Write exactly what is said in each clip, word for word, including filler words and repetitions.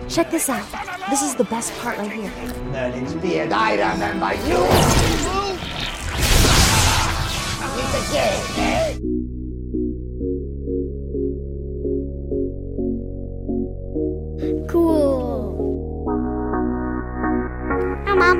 Check this out. This is the best part right here. Merlin's beard, I remember you! It's a game, eh? Cool. Hi, Mom.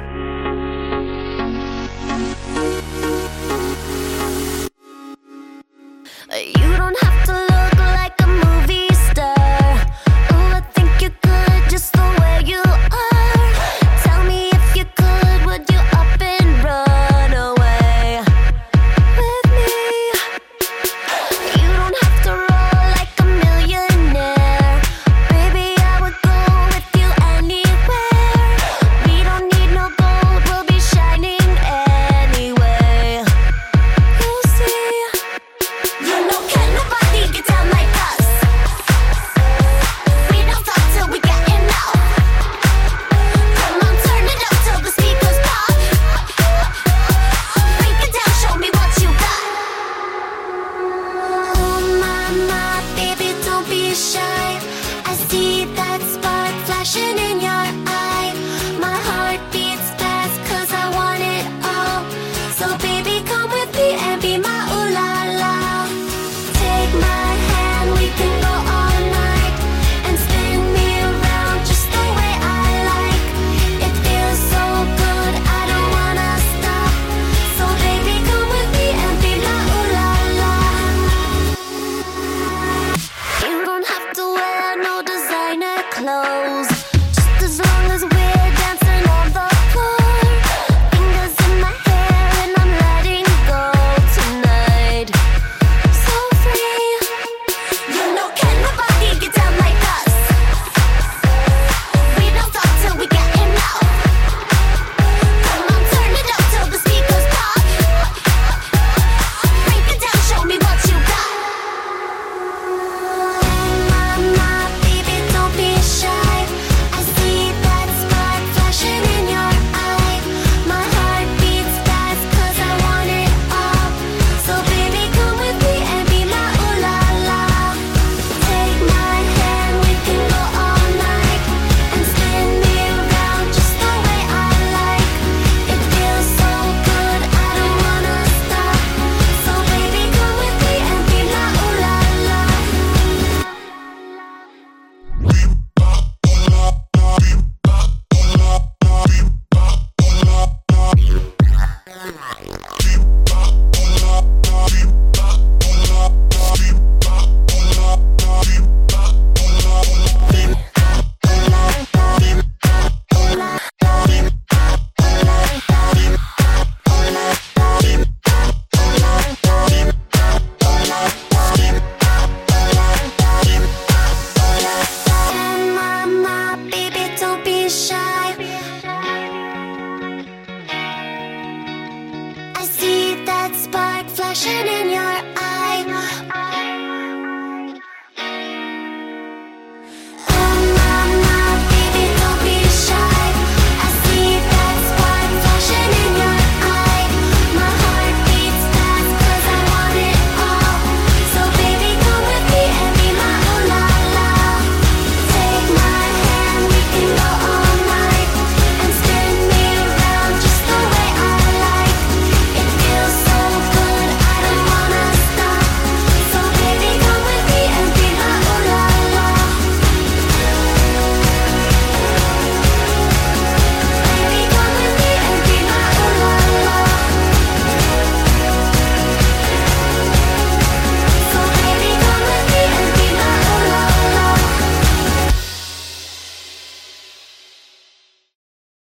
You don't have to look like a movie star. Oh, I think you're good just the way you are. Tell me if you could, would you up and run away with me? You don't have to roll like a millionaire. Baby, I would go with you anywhere. We don't need no gold, we'll be shining anyway. You'll see. You know, can't nobody get down like us. We don't talk till we get enough. Come on, turn it up till the speakers pop. Break it down, show me what you got. Oh my, my, baby, don't be shy. I see that spark flashing in your